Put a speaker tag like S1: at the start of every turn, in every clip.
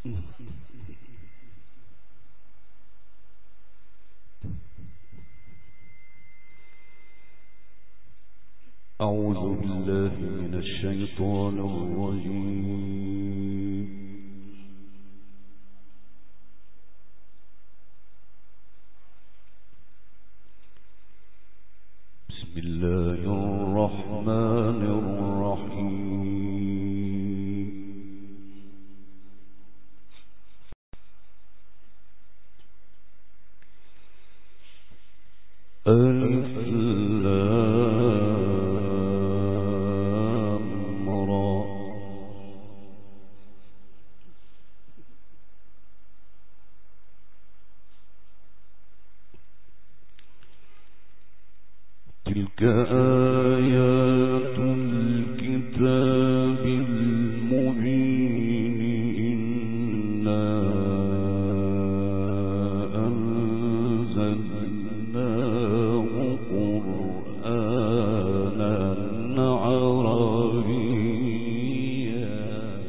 S1: أعوذ بالله من الشيطان الرجيم. بسم الله الرحمن الرحيم. ألف لام را. تلك آيات الكتاب المبين. إنا أنزلناه قرآنا عربيا.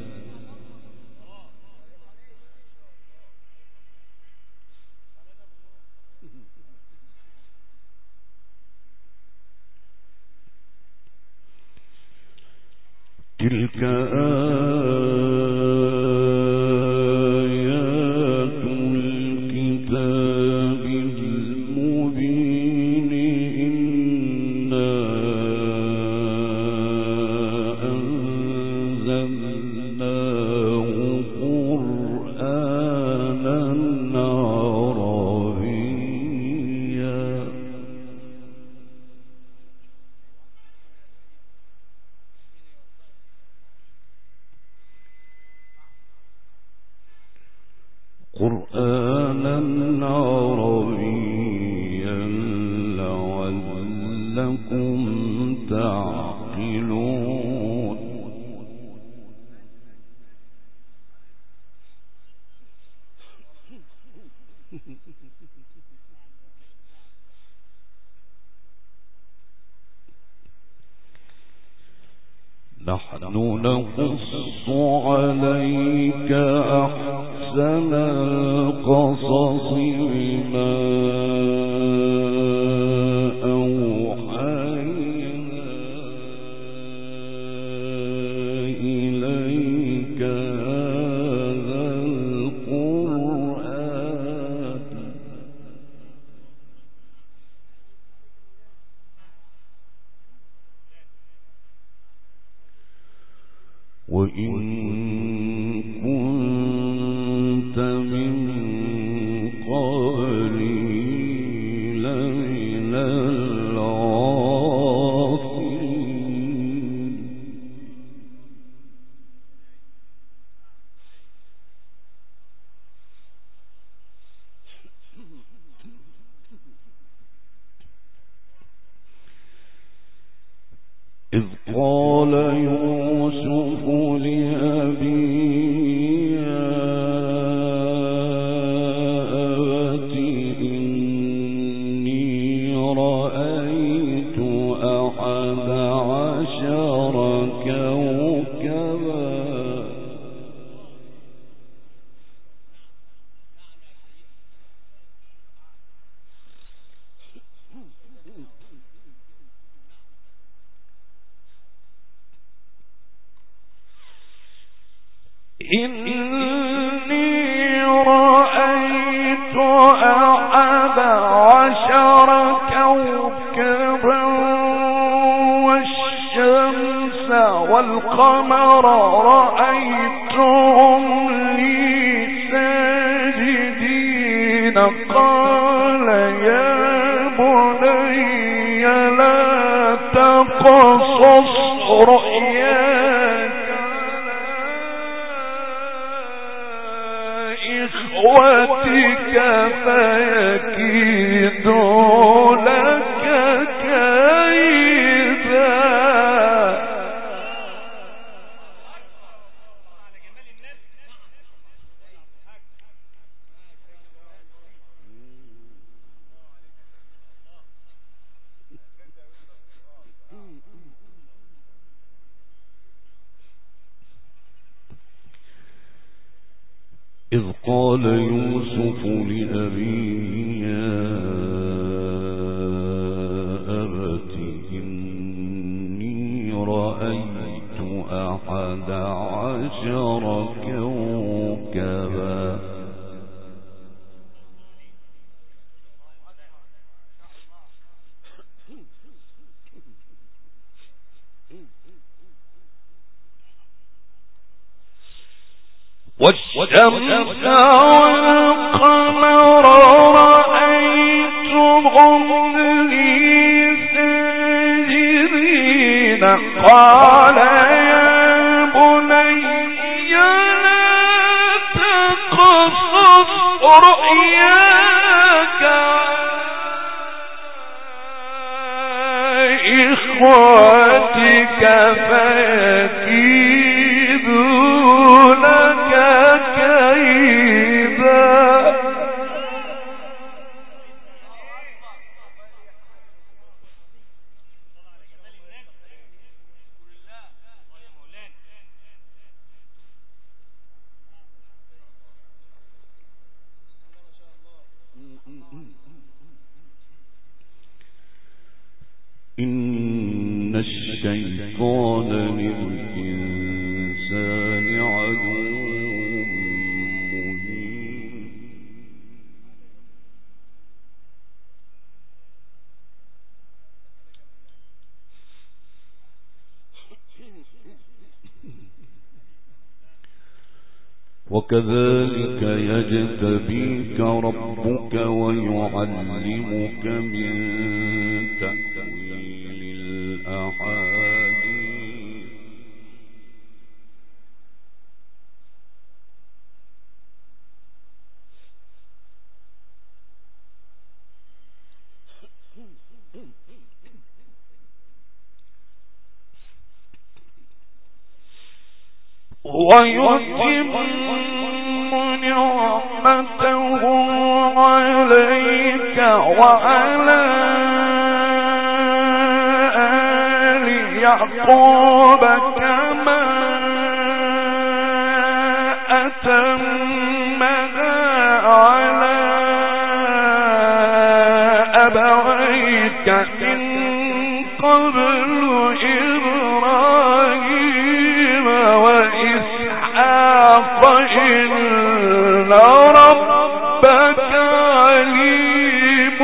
S1: تلك آيات الكتاب المبين. إنا أنزلناه قرآنا عربيا. قرآنا عربيا لعلكم تعقلون. نحن نقص عليك أحسن القصص بما أوحينا إليك هذا القرآن وإن كنت من قبله لمن الغافلين. إذ قال يوسف لأبيه يا أبت إني رأيت 11 كوكبا. إني رأيت 11 كوكبا والشمس والقمر رأيتهم لي ساجدين. قال يا بني لا تقصص رؤياك إخوتك فيكيدوا لك كيدا.
S2: إذ قال يوسف لأبيه يا أبت إني رأيت 11 كوكبا
S1: والشمس والقمر رأيتهم لي ساجدين قال يا بني لا تقصص رؤياك إخوتك فيكيدوا لك كيدا
S2: إن الشيطان للإنسان عدو مبين وكذلك يجتبيك ربك ويعلمك من تأويل الأحاديث
S1: ويتم نعمته عليك وعلى آل يعقوب كما أتمها على أبويك من قبل إبراهيم وإسحاق إن ربك عليم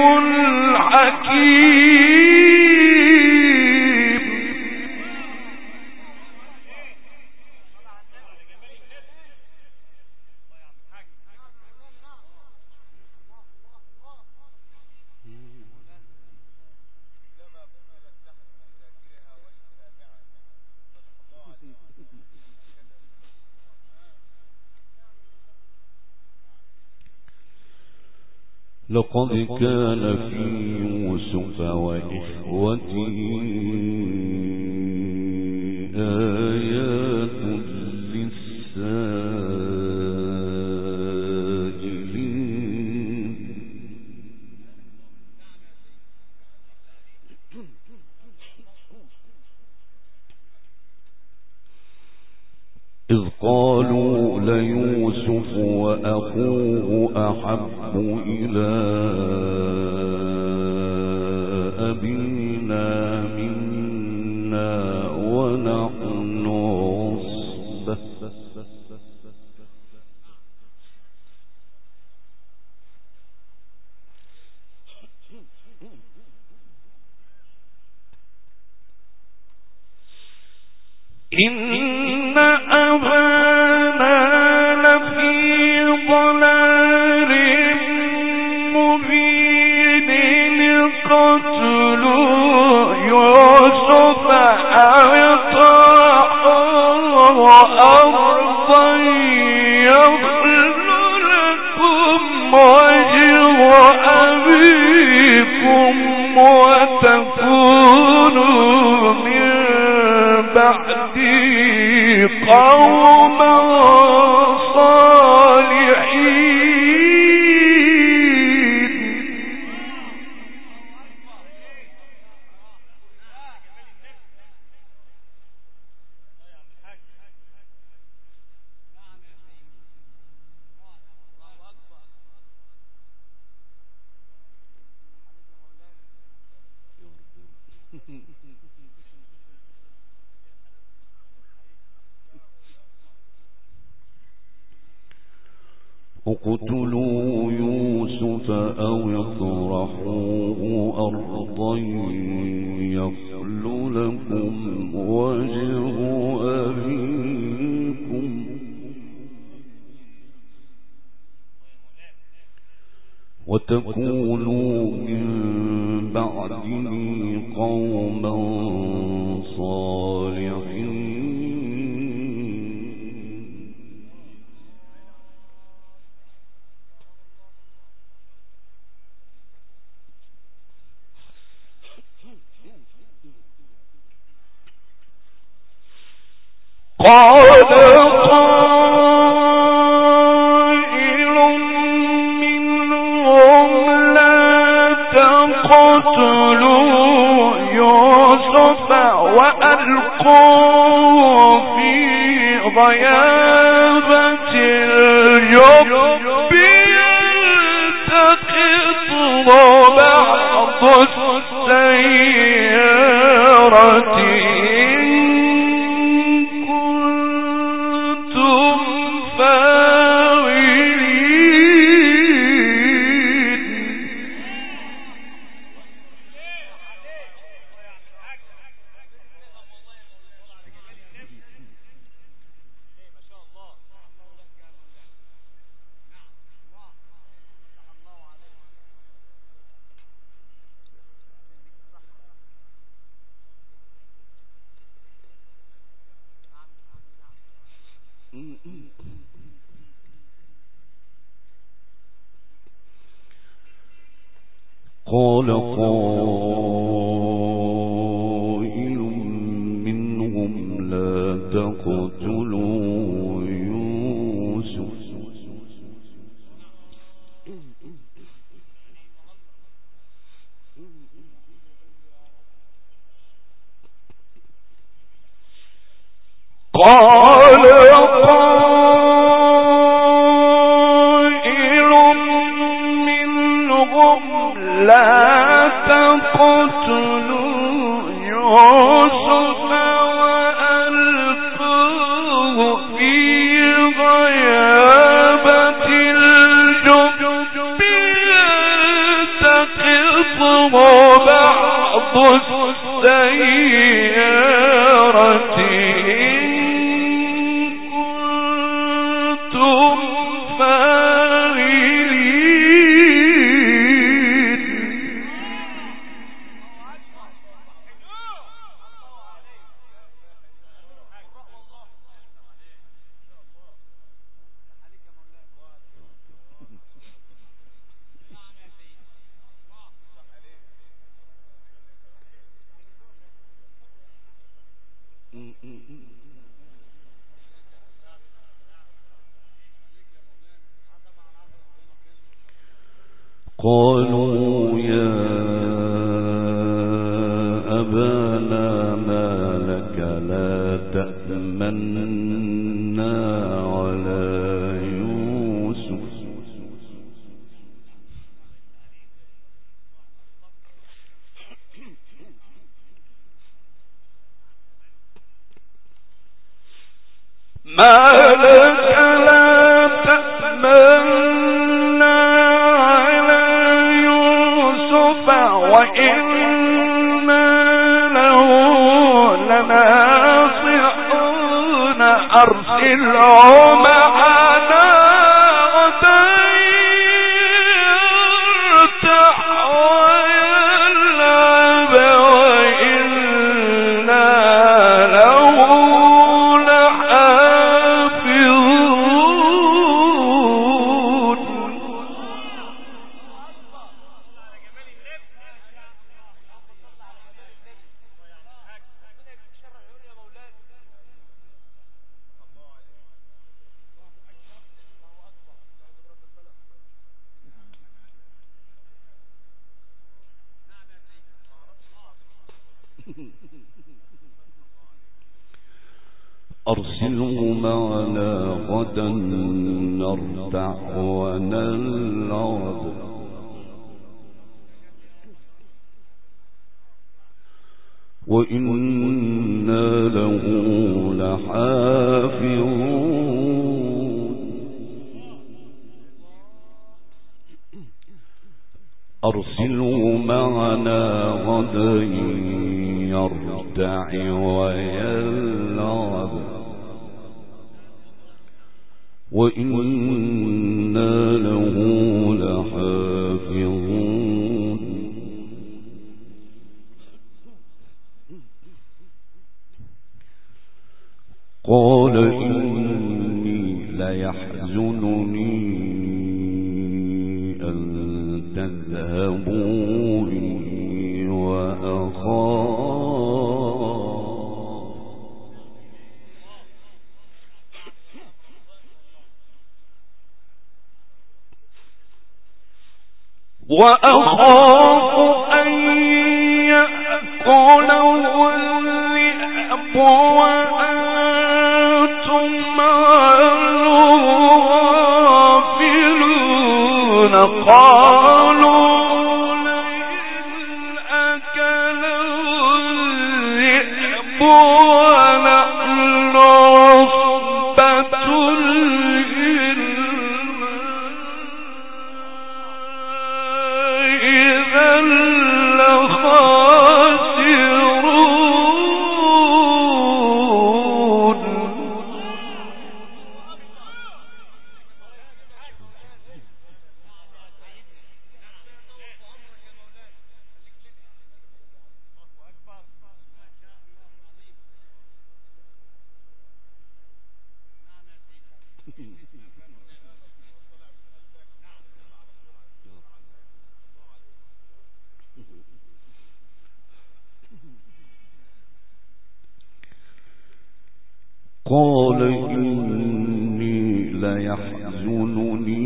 S1: حكيم.
S2: لقد كان في يوسف وإخوته آيات للسائلين إذ قالوا ليوسف وأخوه أحب إلى أبينا منا ونحن عصبة
S1: إن أبانا لفي ضلال مبين لقتلوا يوسف أو اطرحوه أرضا يخل لكم وجه أبيكم وتكونوا من بعدي قوما صالحين.
S2: اقتلوا يوسف أو اطرحوه أرضا يخل لكم وجه أبيكم وتكونوا من بعده قوما صالحين.
S1: قال قائل منهم لا تقتلوا يوسف وألقوه في غيابة الجب يلتقطه بعض السيارة
S2: قال قائل منهم لا تقتلوا يوسف
S1: قال لا تقتلوا يوسف وألقوه في غيابة الجب يلتقطه بعض السيارة إن كنتم
S2: قالوا يا أبانا ما لك لا تأمنا على يوسف
S1: ما لك لا تأمنا على يوسف وإنا له لناصحون أرسله معنا غدا يرتع ويلعب وإنا له
S2: أرسله معنا غدا نرتع ونلعب. وإنا له لحافظون أرسله معنا غدا يرتع ويلعب وإنا له لحافظون قال إني ليحزنني أن تذهبوا بي
S1: وأخاف أن يأكله الذئب وأنتم عنه غافلون قالوا لئن أكله الذئب ونحن عصبة
S2: قال إني ليحزنني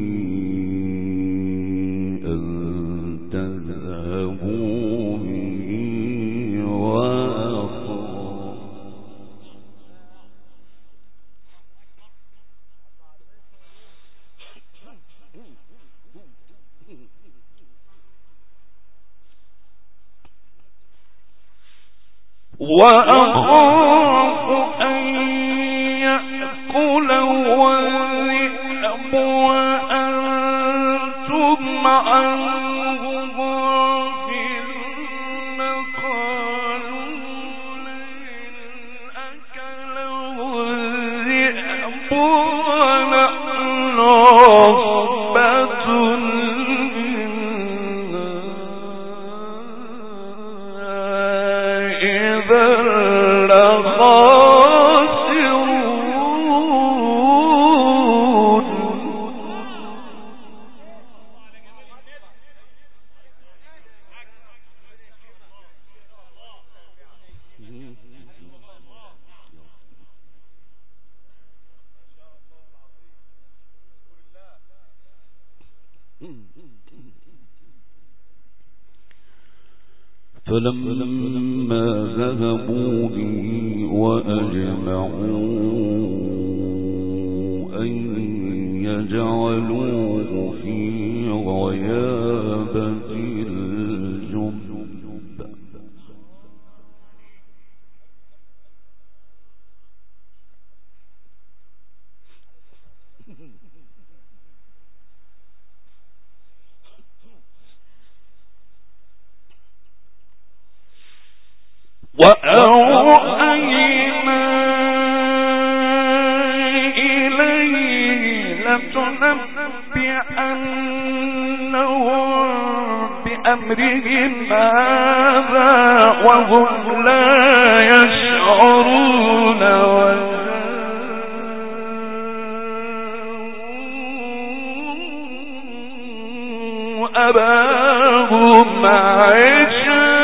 S2: أن تذهبوا بي
S1: وأخاف أن يأكله الذئب وأنتم عنه غافلون قالوا لئن أكله الذئب ونحن عصبة
S2: فلما ذهبوا به وأجمعوا أن يجعلوه في غيابة الجب
S1: وأوحينا إليه لتنبئنهم بأمرهم هذا وهم لا يشعرون أباهم عشاء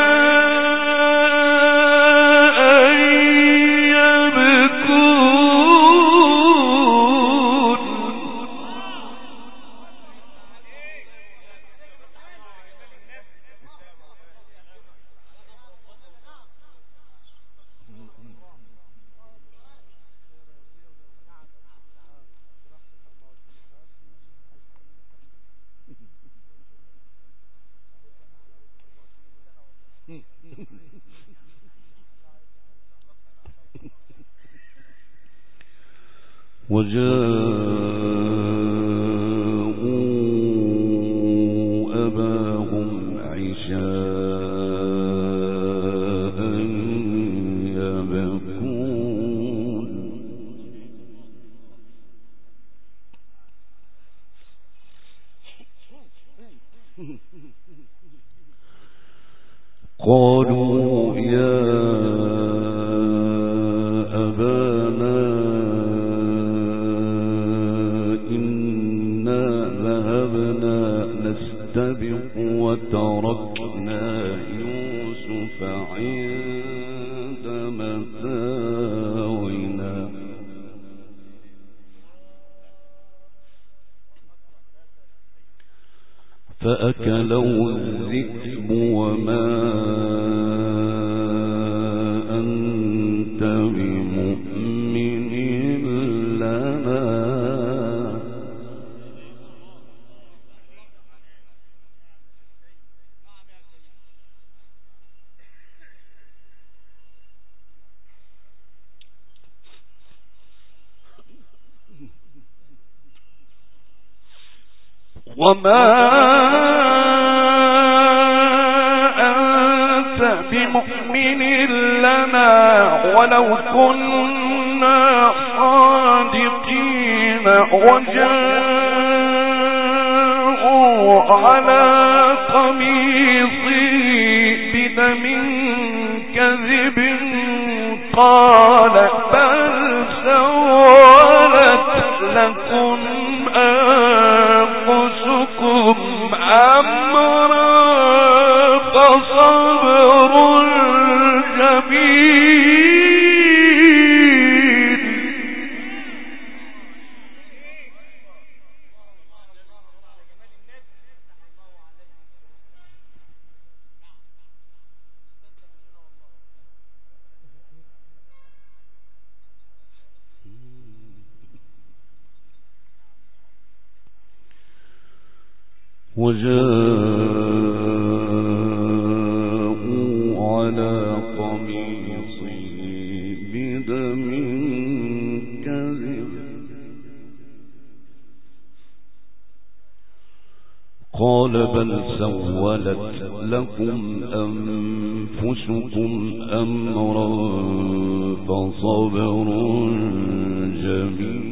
S2: وجاءوا أباهم عشاء يبكون قالوا يا أبانا إنا ذهبنا نستبق وتركنا يوسف عند متاعنا فأكله الذئب وما أنت بمؤمن لنا
S1: وما أنت بمؤمن لنا ولو كنا صادقين وجاءوا على قميصي بدم كذب قال بل سولت لكم أنفسكم أمرا فصبر جميل
S2: وجاءوا على قميصه بدم كذب قال بل سولت لكم أنفسكم أمرا فصبر جميل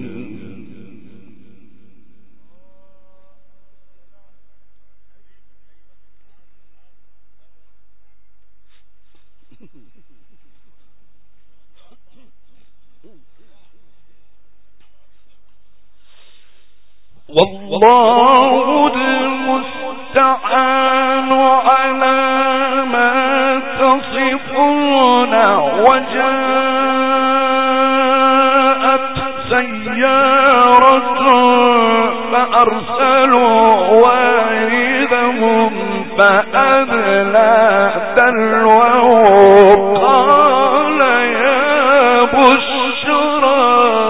S1: والله المستعان على ما تصفون وجاءت سيارة فأرسلوا واردهم فأدلى دلوه قال يا بشرى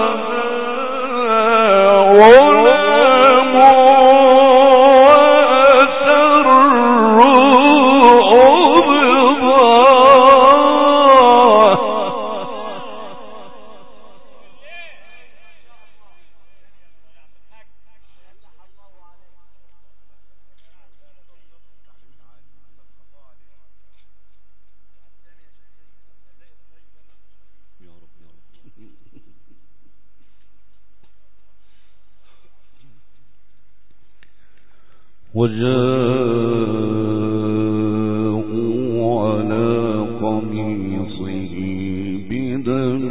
S2: وجاءوا على قميصه بدم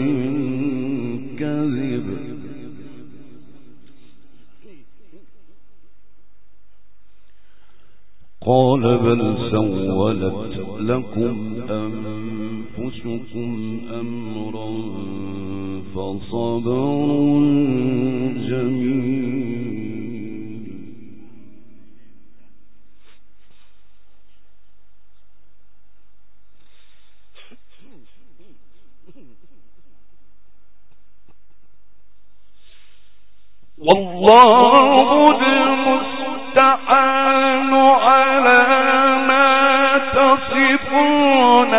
S2: كذب قال بل سولت لكم أنفسكم أمرا فصبر جميل
S1: والله المستعان على ما تصفون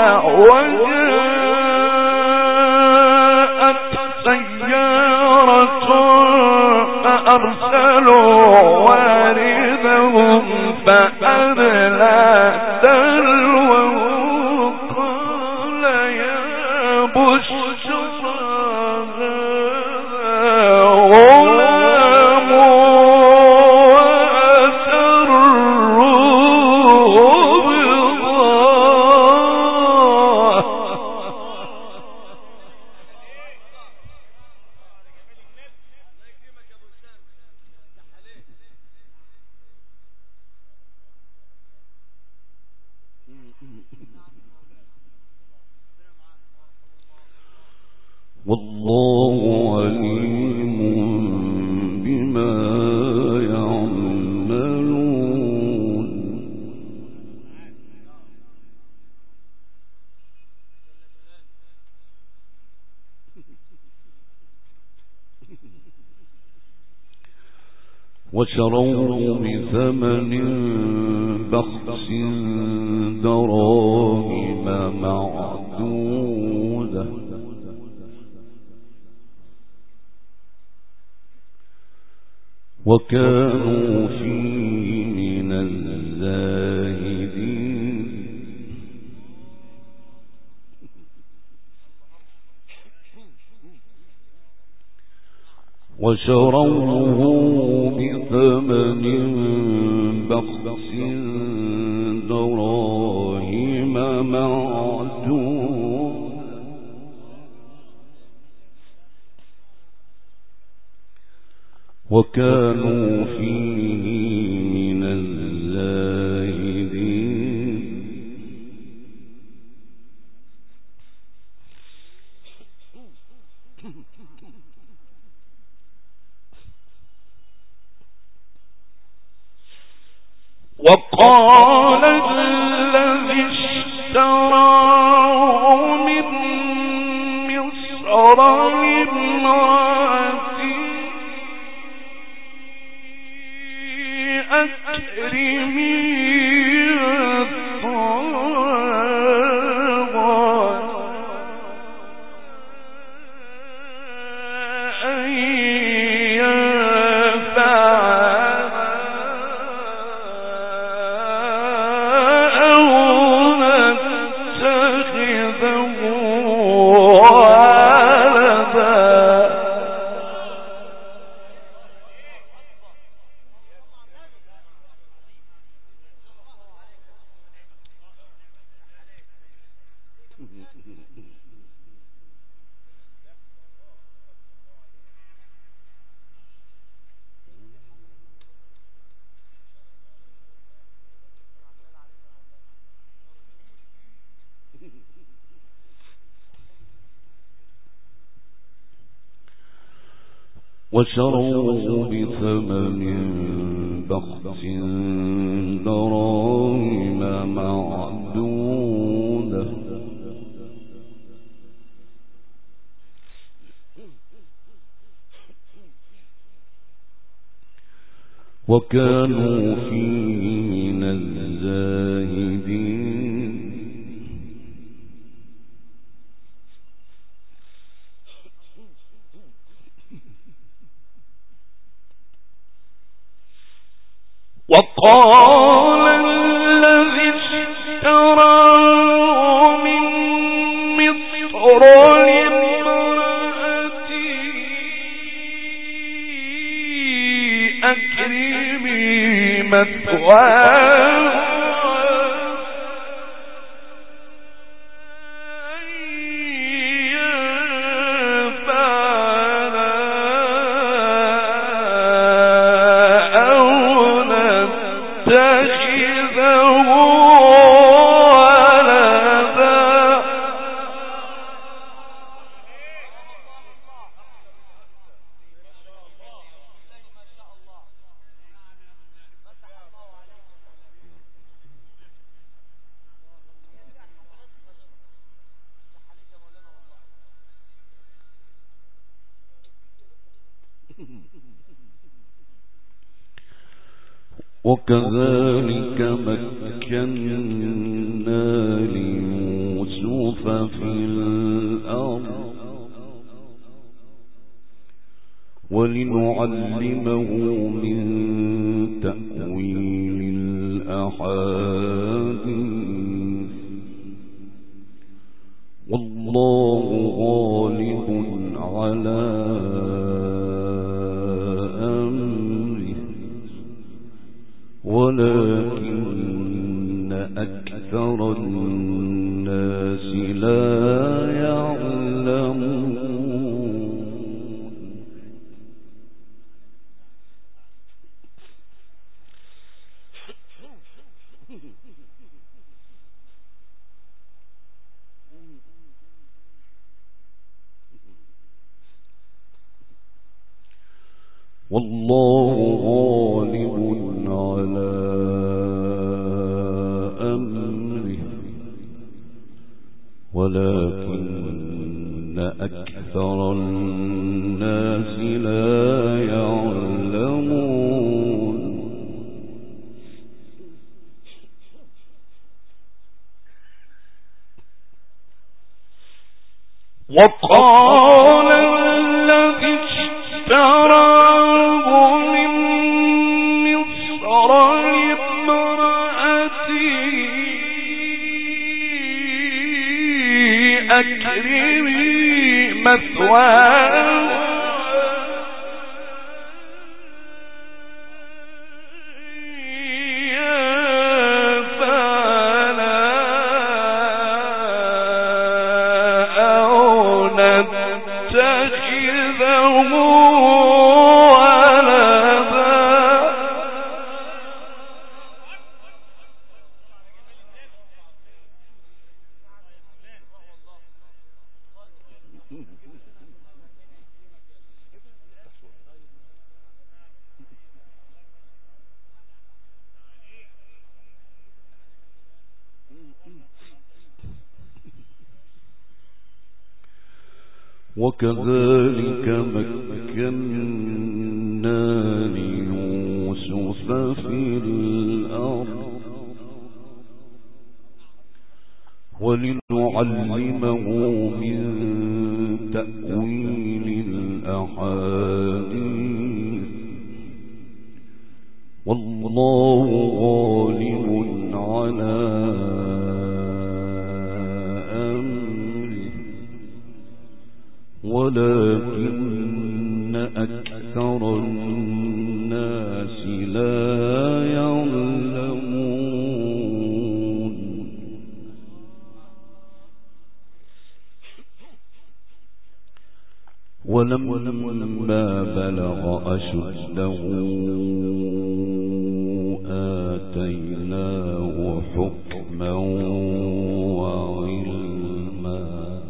S1: وجاءت سيارة فأرسلوا واردهم فأدلى دلوه قال يا بشرى غلام وأسروه بضاعة.
S2: والله عليم بما يعملون. وشروه بثمن بخس دراهم معدودة وكانوا فيه من الزاهدين. وشروه بثمن بخس دراهم معدودة وكانوا فيه من الزاهدين.
S1: وقال الذي اشتراه من مصر لامرأته أكرمي
S2: وشروه بثمن بخس دراهم معدودة وكانوا فيه من الزاهدين.
S1: وقال الذي اشتراه من مصر لامرأته أكرمي مثواه
S2: وكذلك مكنا ليوسف في الأرض ولنعلمه من تأويل الأحاديث والله غالب على أمره ولكن أكثر الناس لا يعلمون. والله غالب على أمره ولكن أكثر الناس لا يعلمون.
S1: وقال الذي اشتراه من مصر لامرأته أكرمي مثواه
S2: وكذلك مكنا ليوسف في الأرض ولنعلمه من تأويل الأحاديث والله غالب على ولكن أكثر الناس لا يعلمون. ولما بلغ أشده آتيناه حكما وعلما.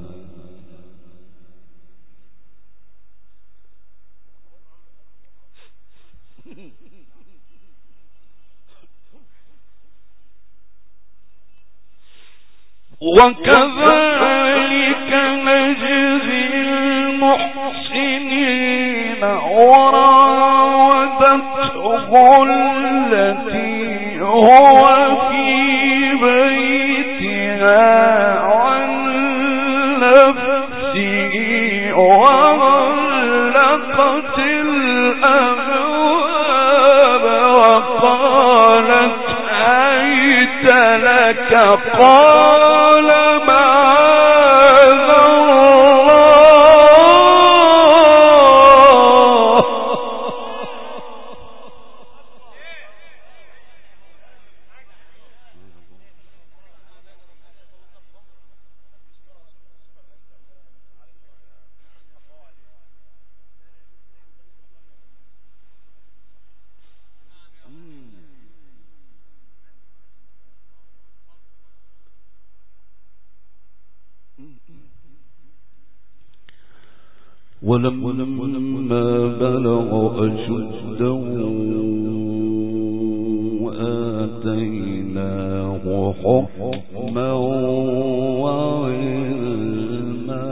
S1: وكذلك نجزي المحسنين وراودته التي هو في بيتها عن نفسه وغلقت الأبواب وقالت هيت لك قال معاذ الله
S2: ولما بلغ أشده آتيناه حكما وعلما.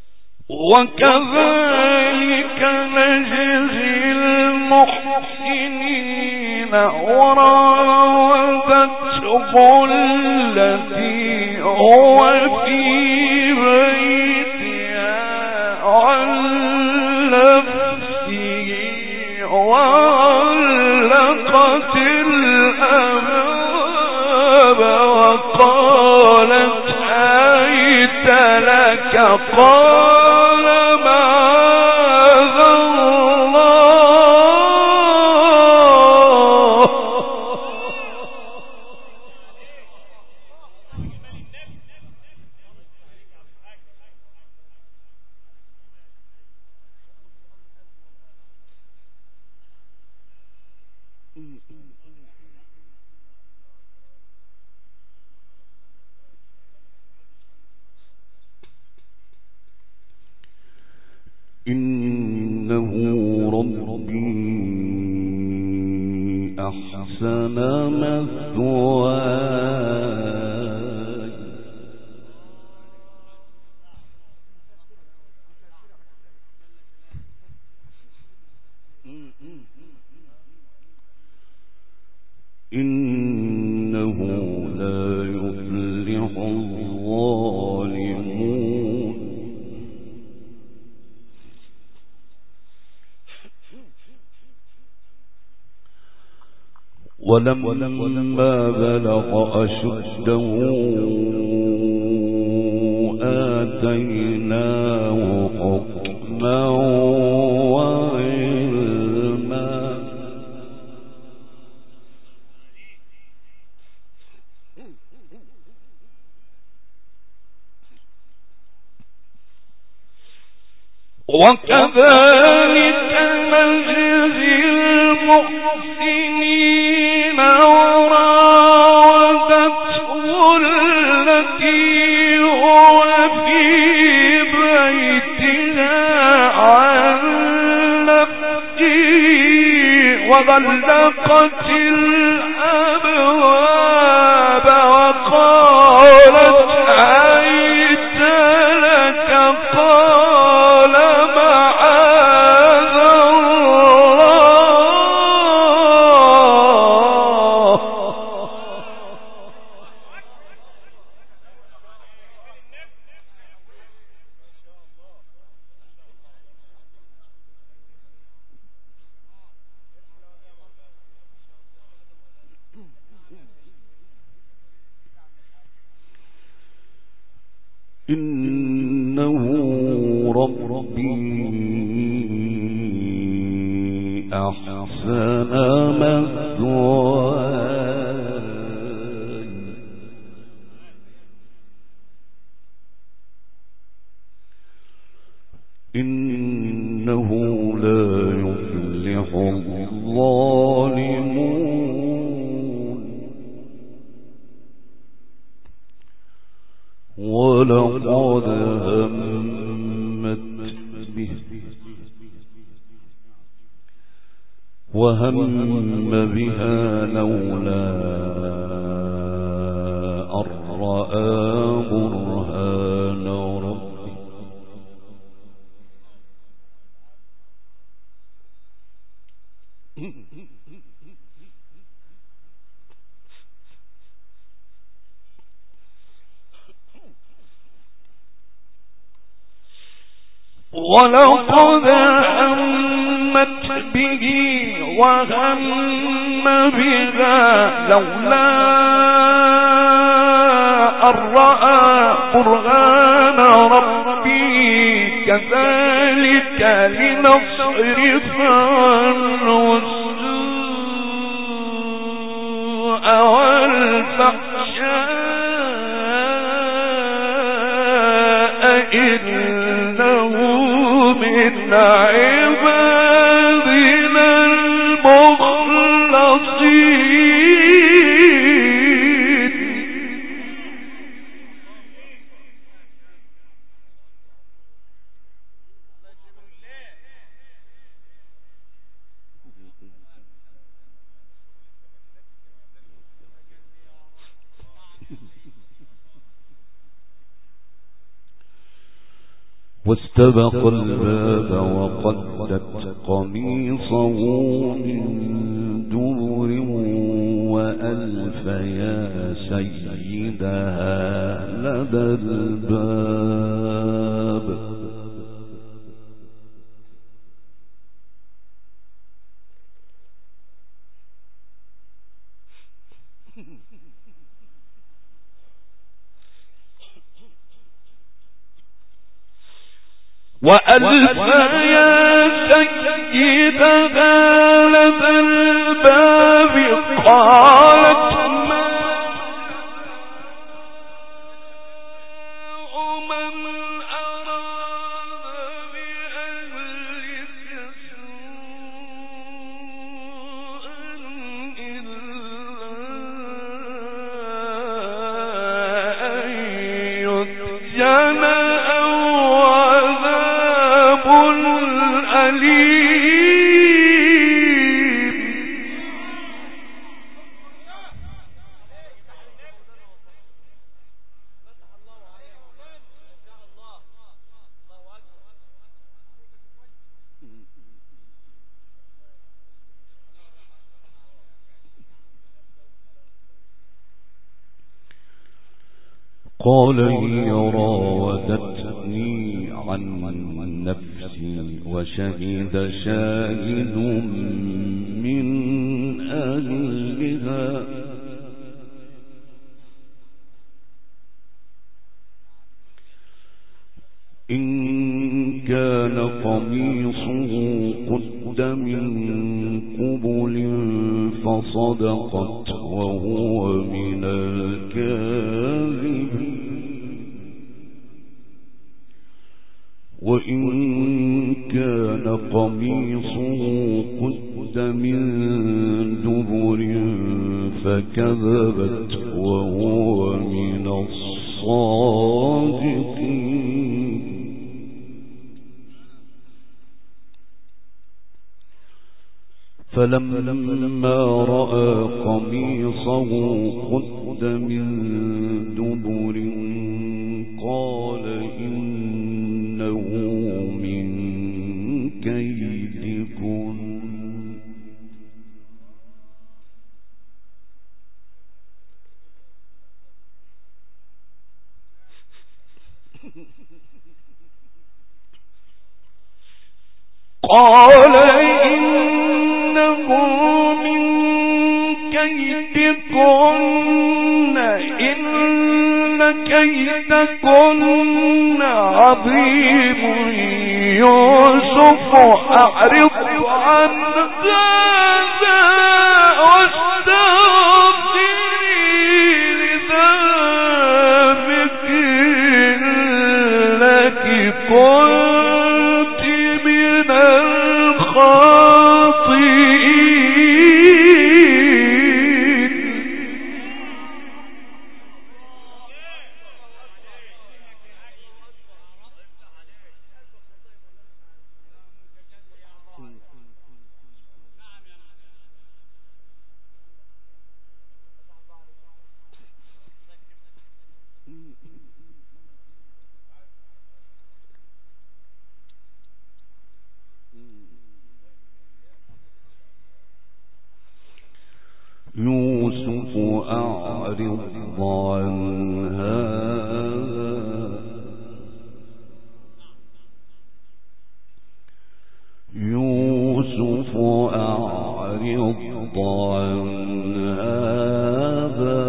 S1: وكذلك نجزي المحسنين وراودته التي هو في بيتها عن نفسه وغلقت الأبواب وقالت هيت لك قال معاذ الله
S2: إنه ربي أحسن مثواي إنه لا يفلح الظالمون ولما بلغ أشده آتيناه حكما وعلما
S1: وكذلك نجزي المحسنين وراودته التي هو في بيتها عن نفسه وغلقت الأبواب وقالت هيت لك قال معاذ الله
S2: إنه ربي أحسن مثواي إنه لا يفلح الظالمون ولقد همت به وهم بها لولا أن رأى برهان ربه
S1: ولقد همت به وهم بها لولا أن رأى برهان ربه كذلك لنصرف عنه السوء والفحشاء إنه من عبادنا المخلصين
S2: واستبق الباب وقدت قميصه من دبر وألف يا سيدها لدى الباب.
S1: وألف يا سيدها لدى الباب قالت ما من أراد بأهلك سوءا إلا أن يسجن
S2: قال هي راودتني عن نفسي وشهد شاهد من أهلها إن كان قميصه قد من قبل فصدقت وهو من الكاذبين وإن كان قميصه قد من دبر فكذبت وهو من الصادقين فلما رأى قميصه قد من دبر قال إنه من كيدكن
S1: قال إنه من كيدكن إن كيدكن عظيم يوسف أعرض عن هذا واستغفري لذنبك إنك كنت من الخاطئين.
S2: يوسف أعرض عن هذا يوسف أعرض عن هذا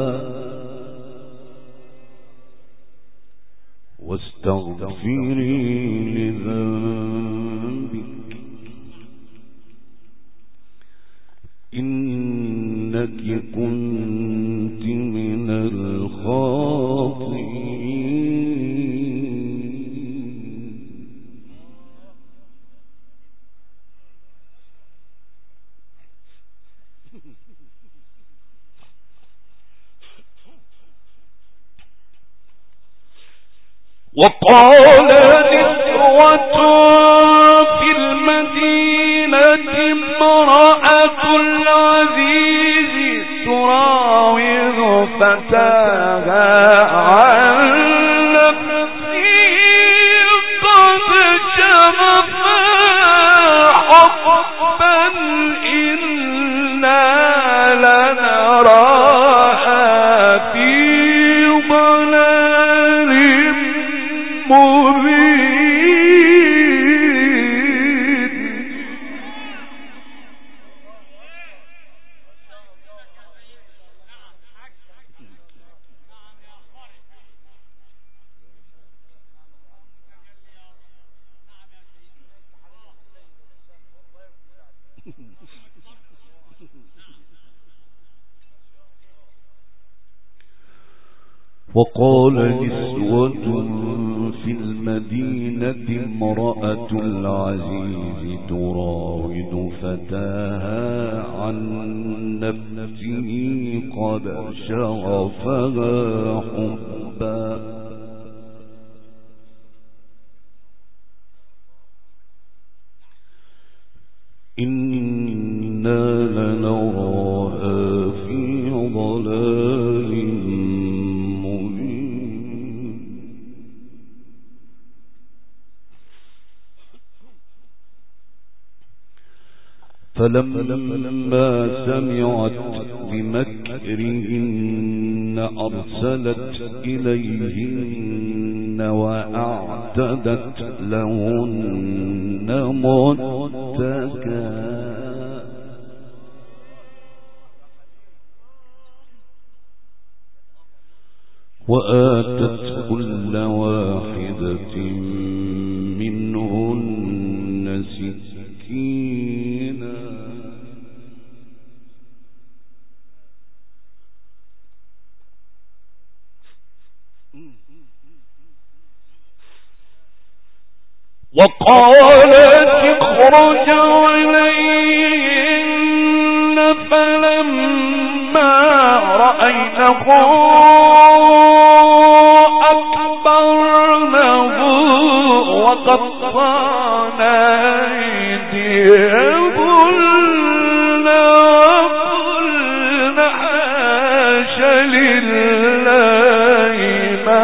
S2: واستغفري لذنبك إنك كنت من الخاطئين.
S1: وقال نسوة في المدينة امرأة العزيز تراود فتاها عن نفسه قد شغفا حبا إنا
S2: وقال نسوة في المدينة امرأة العزيز تراود فتاها عن نفسه قد شغفها حبا إنا لنراها في ضلال مبين فلما سمعت بمكرهن أرسلت إليهن وأعتدت لهن متكئا وآتت كل واحدة منهن سكينا
S1: وقالت اخرج عليهن فلما رأينه أكبرنه وقطعن أيديهن وقلن حاش لله ما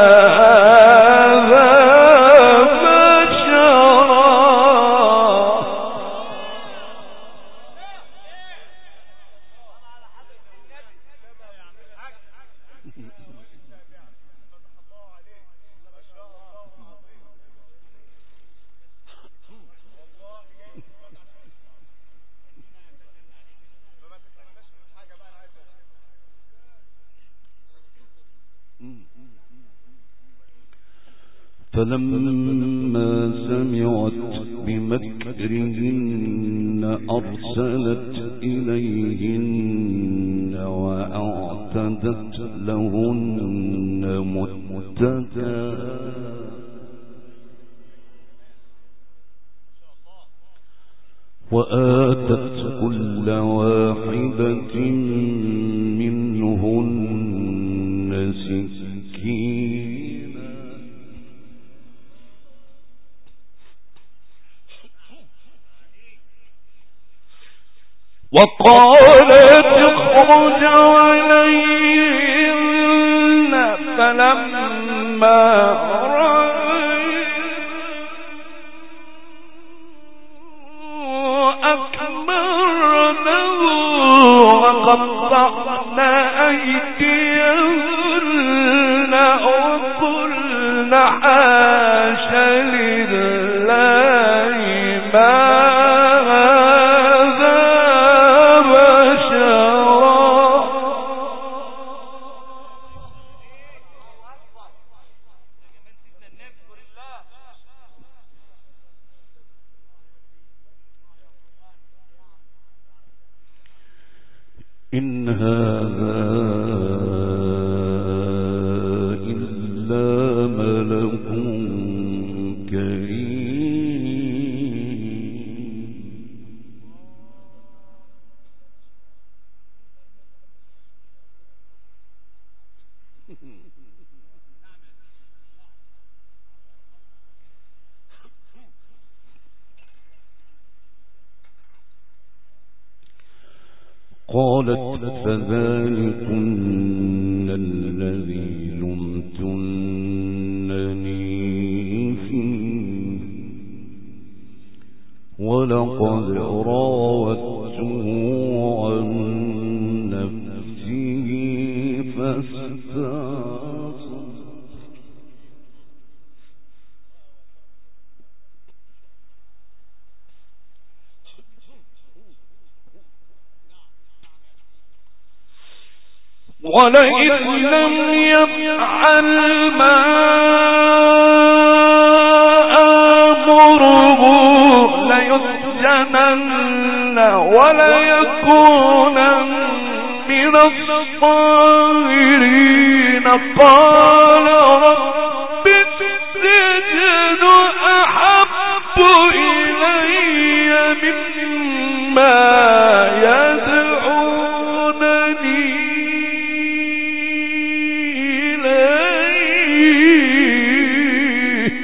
S2: فلما سمعت بمكرهن أرسلت إليهن وأعتدت لهن متكئا وآتت كل واحدة منهن سكينا
S1: وقالت اخرج عليهن فلما أكبرنه وقطعن أيديهن وقلن حاش لله ما
S2: إن هذا إلا ملك كريم قالت فذلكن الذي لمتنني فيه ولقد راودته عن نفسه فاستعصم
S1: ولئن لم يفعل ما آمره ليسجنن وليكونن من الصاغرين حين قال رب السجن أحب إلي مما يدعونني إليه.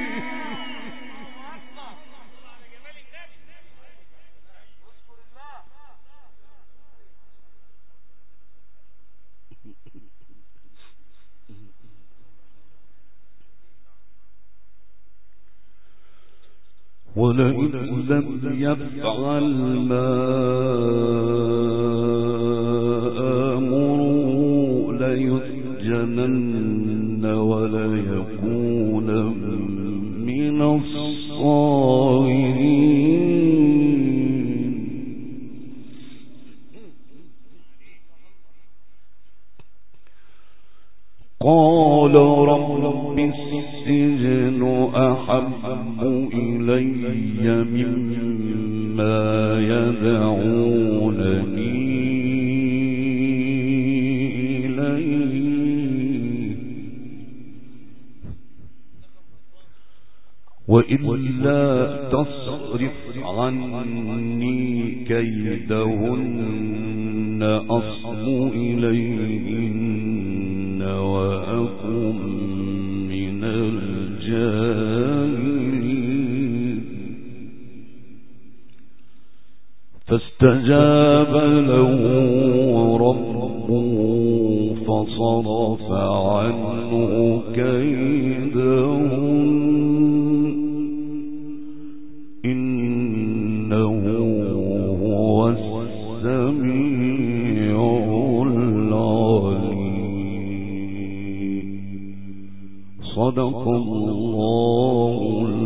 S2: ولئن لم يفعل ما آمره ليسجنن وليكون من الصاغرين. قال رب السجن أحب إلي مما يدعونني إليه وإلا تصرف عني كيدهن أصب إليهن وأكن من الجاهلين. فاستجاب له ربه فصرف عنه كيدهن إنه هو السميع العليم. صدق الله